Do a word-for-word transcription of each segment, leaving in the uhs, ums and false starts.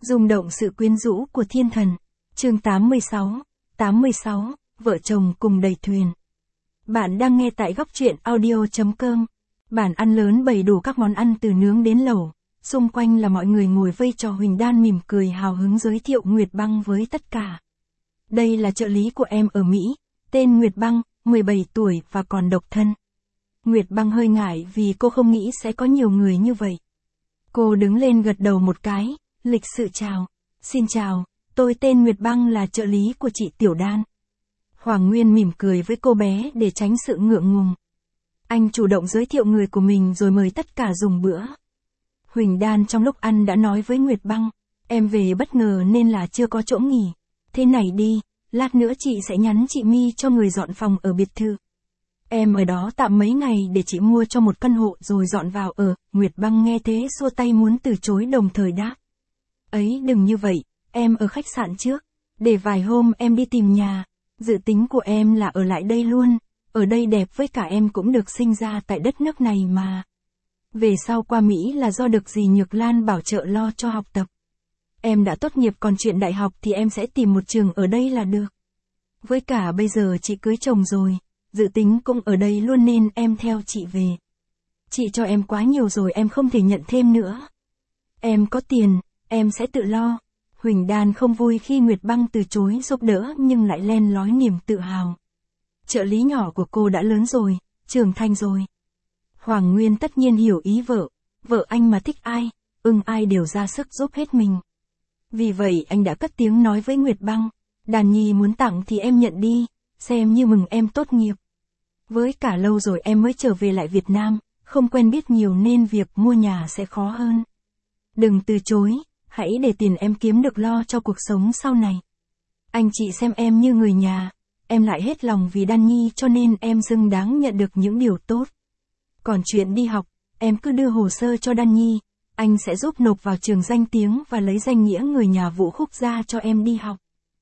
Rung động sự quyến rũ của thiên thần. Chương tám mươi sáu, tám mươi sáu, vợ chồng cùng đầy thuyền. Bạn đang nghe tại góc truyện audio chấm com. Bàn ăn lớn bày đủ các món ăn từ nướng đến lẩu. Xung quanh là mọi người ngồi vây trò. Huỳnh Đan mỉm cười hào hứng giới thiệu Nguyệt Băng với tất cả. Đây là trợ lý của em ở Mỹ, tên Nguyệt Băng, mười bảy tuổi và còn độc thân. Nguyệt Băng hơi ngại vì cô không nghĩ sẽ có nhiều người như vậy. Cô đứng lên gật đầu một cái, lịch sự chào. Xin chào, tôi tên Nguyệt Băng là trợ lý của chị Tiểu Đan. Hoàng Nguyên mỉm cười với cô bé để tránh sự ngượng ngùng. Anh chủ động giới thiệu người của mình rồi mời tất cả dùng bữa. Huỳnh Đan trong lúc ăn đã nói với Nguyệt Băng, em về bất ngờ nên là chưa có chỗ nghỉ. Thế này đi, lát nữa chị sẽ nhắn chị My cho người dọn phòng ở biệt thự. Em ở đó tạm mấy ngày để chị mua cho một căn hộ rồi dọn vào ở. Nguyệt Băng nghe thế xua tay muốn từ chối đồng thời đáp. Ấy đừng như vậy, em ở khách sạn trước. Để vài hôm em đi tìm nhà. Dự tính của em là ở lại đây luôn. Ở đây đẹp với cả em cũng được sinh ra tại đất nước này mà. Về sau qua Mỹ là do được dì Nhược Lan bảo trợ lo cho học tập. Em đã tốt nghiệp còn chuyện đại học thì em sẽ tìm một trường ở đây là được. Với cả bây giờ chị cưới chồng rồi. Dự tính cũng ở đây luôn nên em theo chị về. Chị cho em quá nhiều rồi em không thể nhận thêm nữa. Em có tiền, em sẽ tự lo. Huỳnh Đan không vui khi Nguyệt Băng từ chối giúp đỡ nhưng lại len lói niềm tự hào. Trợ lý nhỏ của cô đã lớn rồi, trưởng thành rồi. Hoàng Nguyên tất nhiên hiểu ý vợ, vợ anh mà thích ai, ưng ai đều ra sức giúp hết mình. Vì vậy anh đã cất tiếng nói với Nguyệt Băng, Đàn Nhi muốn tặng thì em nhận đi, xem như mừng em tốt nghiệp. Với cả lâu rồi em mới trở về lại Việt Nam, không quen biết nhiều nên việc mua nhà sẽ khó hơn. Đừng từ chối, hãy để tiền em kiếm được lo cho cuộc sống sau này. Anh chị xem em như người nhà, em lại hết lòng vì Đan Nhi cho nên em xứng đáng nhận được những điều tốt. Còn chuyện đi học, em cứ đưa hồ sơ cho Đan Nhi, anh sẽ giúp nộp vào trường danh tiếng và lấy danh nghĩa người nhà Vũ Khúc ra cho em đi học.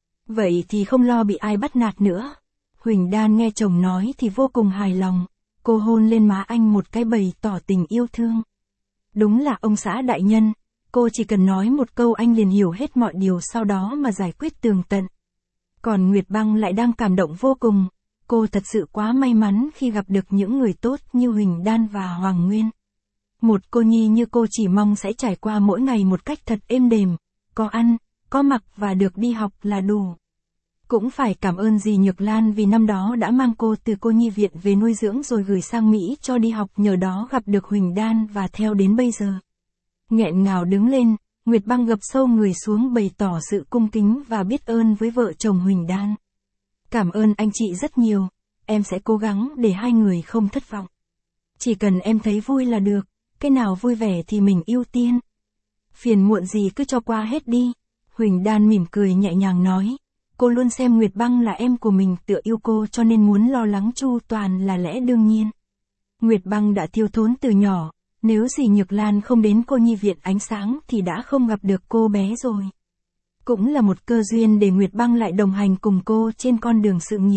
Vậy thì không lo bị ai bắt nạt nữa. Huỳnh Đan nghe chồng nói thì vô cùng hài lòng, cô hôn lên má anh một cái bày tỏ tình yêu thương. Đúng là ông xã đại nhân, cô chỉ cần nói một câu anh liền hiểu hết mọi điều sau đó mà giải quyết tường tận. Còn Nguyệt Băng lại đang cảm động vô cùng, cô thật sự quá may mắn khi gặp được những người tốt như Huỳnh Đan và Hoàng Nguyên. Một cô nhi như cô chỉ mong sẽ trải qua mỗi ngày một cách thật êm đềm, có ăn, có mặc và được đi học là đủ. Cũng phải cảm ơn dì Nhược Lan vì năm đó đã mang cô từ cô nhi viện về nuôi dưỡng rồi gửi sang Mỹ cho đi học, nhờ đó gặp được Huỳnh Đan và theo đến bây giờ. Nghẹn ngào đứng lên, Nguyệt Băng gập sâu người xuống bày tỏ sự cung kính và biết ơn với vợ chồng Huỳnh Đan. Cảm ơn anh chị rất nhiều, em sẽ cố gắng để hai người không thất vọng. Chỉ cần em thấy vui là được, cái nào vui vẻ thì mình ưu tiên. Phiền muộn gì cứ cho qua hết đi. Huỳnh Đan mỉm cười nhẹ nhàng nói. Cô luôn xem Nguyệt Băng là em của mình, tựa yêu cô cho nên muốn lo lắng chu toàn là lẽ đương nhiên. Nguyệt Băng đã thiếu thốn từ nhỏ, nếu dì Nhược Lan không đến cô nhi viện ánh sáng thì đã không gặp được cô bé rồi. Cũng là một cơ duyên để Nguyệt Băng lại đồng hành cùng cô trên con đường sự nghiệp.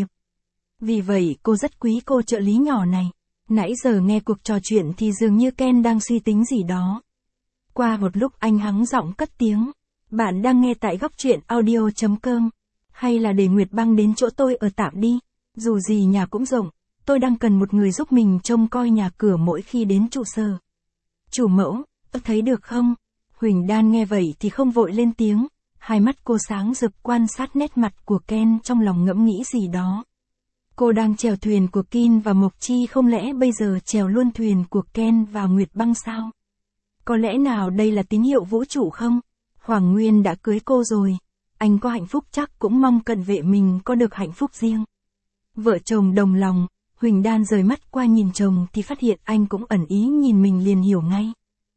Vì vậy cô rất quý cô trợ lý nhỏ này. Nãy giờ nghe cuộc trò chuyện thì dường như Ken đang suy tính gì đó. Qua một lúc anh hắng giọng cất tiếng. Bạn đang nghe tại góc truyện audio chấm com. Hay là để Nguyệt Băng đến chỗ tôi ở tạm đi. Dù gì nhà cũng rộng, tôi đang cần một người giúp mình trông coi nhà cửa mỗi khi đến trụ sở. Chủ mẫu, tôi thấy được không? Huỳnh Đan nghe vậy thì không vội lên tiếng. Hai mắt cô sáng rực quan sát nét mặt của Ken trong lòng ngẫm nghĩ gì đó. Cô đang chèo thuyền của Kin và Mộc Chi, không lẽ bây giờ chèo luôn thuyền của Ken và Nguyệt Băng sao? Có lẽ nào đây là tín hiệu vũ trụ không? Hoàng Nguyên đã cưới cô rồi. Anh có hạnh phúc chắc cũng mong cận vệ mình có được hạnh phúc riêng. Vợ chồng đồng lòng, Huỳnh Đan rời mắt qua nhìn chồng thì phát hiện anh cũng ẩn ý nhìn mình liền hiểu ngay.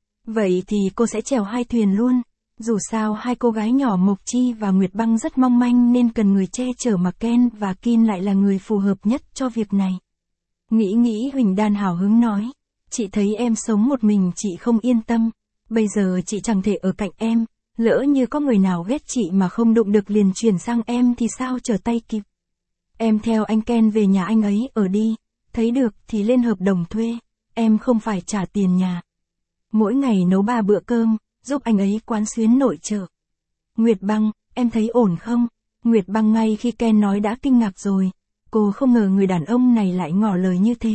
Vậy thì cô sẽ chèo hai thuyền luôn. Dù sao hai cô gái nhỏ Mộc Chi và Nguyệt Băng rất mong manh nên cần người che chở mà Ken và Kin lại là người phù hợp nhất cho việc này. Nghĩ nghĩ Huỳnh Đan hào hứng nói. Chị thấy em sống một mình chị không yên tâm. Bây giờ chị chẳng thể ở cạnh em. Lỡ như có người nào ghét chị mà không đụng được liền chuyển sang em thì sao trở tay kịp. Em theo anh Ken về nhà anh ấy ở đi. Thấy được thì lên hợp đồng thuê. Em không phải trả tiền nhà. Mỗi ngày nấu ba bữa cơm, giúp anh ấy quán xuyến nội trợ. Nguyệt Băng, em thấy ổn không? Nguyệt Băng ngay khi Ken nói đã kinh ngạc rồi. Cô không ngờ người đàn ông này lại ngỏ lời như thế.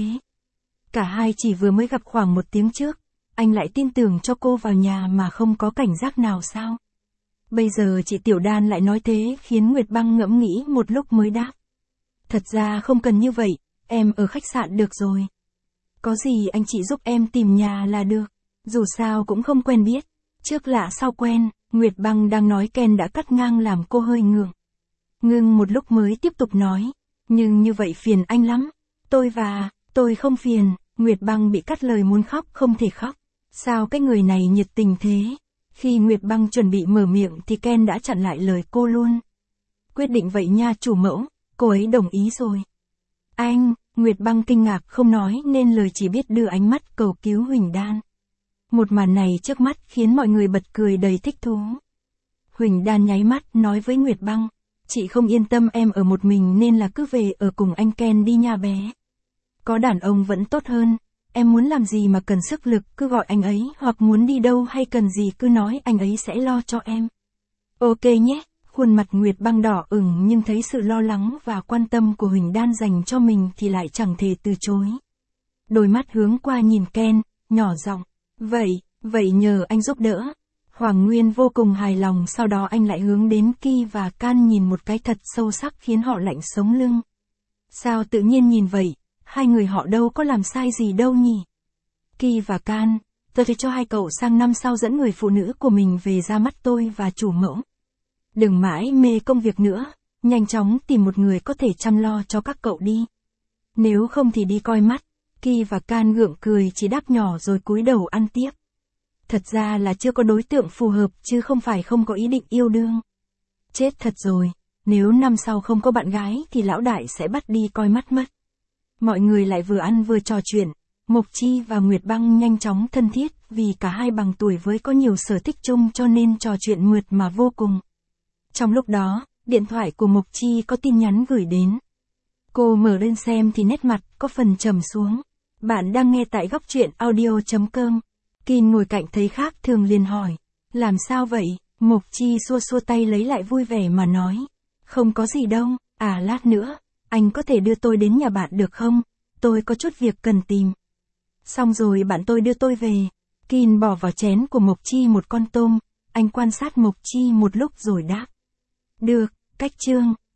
Cả hai chỉ vừa mới gặp khoảng một tiếng trước, anh lại tin tưởng cho cô vào nhà mà không có cảnh giác nào sao? Bây giờ chị Tiểu Đan lại nói thế khiến Nguyệt Băng ngẫm nghĩ một lúc mới đáp. Thật ra không cần như vậy, em ở khách sạn được rồi. Có gì anh chị giúp em tìm nhà là được, dù sao cũng không quen biết. Trước lạ sau quen, Nguyệt Băng đang nói Ken đã cắt ngang làm cô hơi ngượng. Ngưng một lúc mới tiếp tục nói, nhưng như vậy phiền anh lắm. Tôi và, tôi không phiền. Nguyệt Băng bị cắt lời muốn khóc không thể khóc. Sao cái người này nhiệt tình thế? Khi Nguyệt Băng chuẩn bị mở miệng thì Ken đã chặn lại lời cô luôn. Quyết định vậy nha chủ mẫu, cô ấy đồng ý rồi. Anh, Nguyệt Băng kinh ngạc không nói nên lời chỉ biết đưa ánh mắt cầu cứu Huỳnh Đan. Một màn này trước mắt khiến mọi người bật cười đầy thích thú. Huỳnh Đan nháy mắt nói với Nguyệt Băng, chị không yên tâm em ở một mình nên là cứ về ở cùng anh Ken đi nha bé. Có đàn ông vẫn tốt hơn, em muốn làm gì mà cần sức lực cứ gọi anh ấy hoặc muốn đi đâu hay cần gì cứ nói anh ấy sẽ lo cho em. Ok nhé, khuôn mặt Nguyệt Băng đỏ ửng nhưng thấy sự lo lắng và quan tâm của Huỳnh Đan dành cho mình thì lại chẳng thể từ chối. Đôi mắt hướng qua nhìn Ken, nhỏ giọng, vậy, vậy nhờ anh giúp đỡ. Hoàng Nguyên vô cùng hài lòng sau đó anh lại hướng đến Ki và Can nhìn một cái thật sâu sắc khiến họ lạnh sống lưng. Sao tự nhiên nhìn vậy? Hai người họ đâu có làm sai gì đâu nhỉ? Ki và Can, tôi thấy cho hai cậu sang năm sau dẫn người phụ nữ của mình về ra mắt tôi và chủ mẫu. Đừng mãi mê công việc nữa, nhanh chóng tìm một người có thể chăm lo cho các cậu đi. Nếu không thì đi coi mắt. Ki và Can gượng cười chỉ đáp nhỏ rồi cúi đầu ăn tiếp. Thật ra là chưa có đối tượng phù hợp chứ không phải không có ý định yêu đương. Chết thật rồi, nếu năm sau không có bạn gái thì lão đại sẽ bắt đi coi mắt mất. Mọi người lại vừa ăn vừa trò chuyện, Mộc Chi và Nguyệt Băng nhanh chóng thân thiết vì cả hai bằng tuổi với có nhiều sở thích chung cho nên trò chuyện mượt mà vô cùng. Trong lúc đó, điện thoại của Mộc Chi có tin nhắn gửi đến. Cô mở lên xem thì nét mặt có phần trầm xuống. Bạn đang nghe tại góc truyện audio chấm com. Kin ngồi cạnh thấy khác thường liền hỏi. Làm sao vậy? Mộc Chi xua xua tay lấy lại vui vẻ mà nói. Không có gì đâu, à lát nữa, anh có thể đưa tôi đến nhà bạn được không? Tôi có chút việc cần tìm. Xong rồi bạn tôi đưa tôi về. Kin bỏ vào chén của Mộc Chi một con tôm. Anh quan sát Mộc Chi một lúc rồi đáp. Được, cách chương.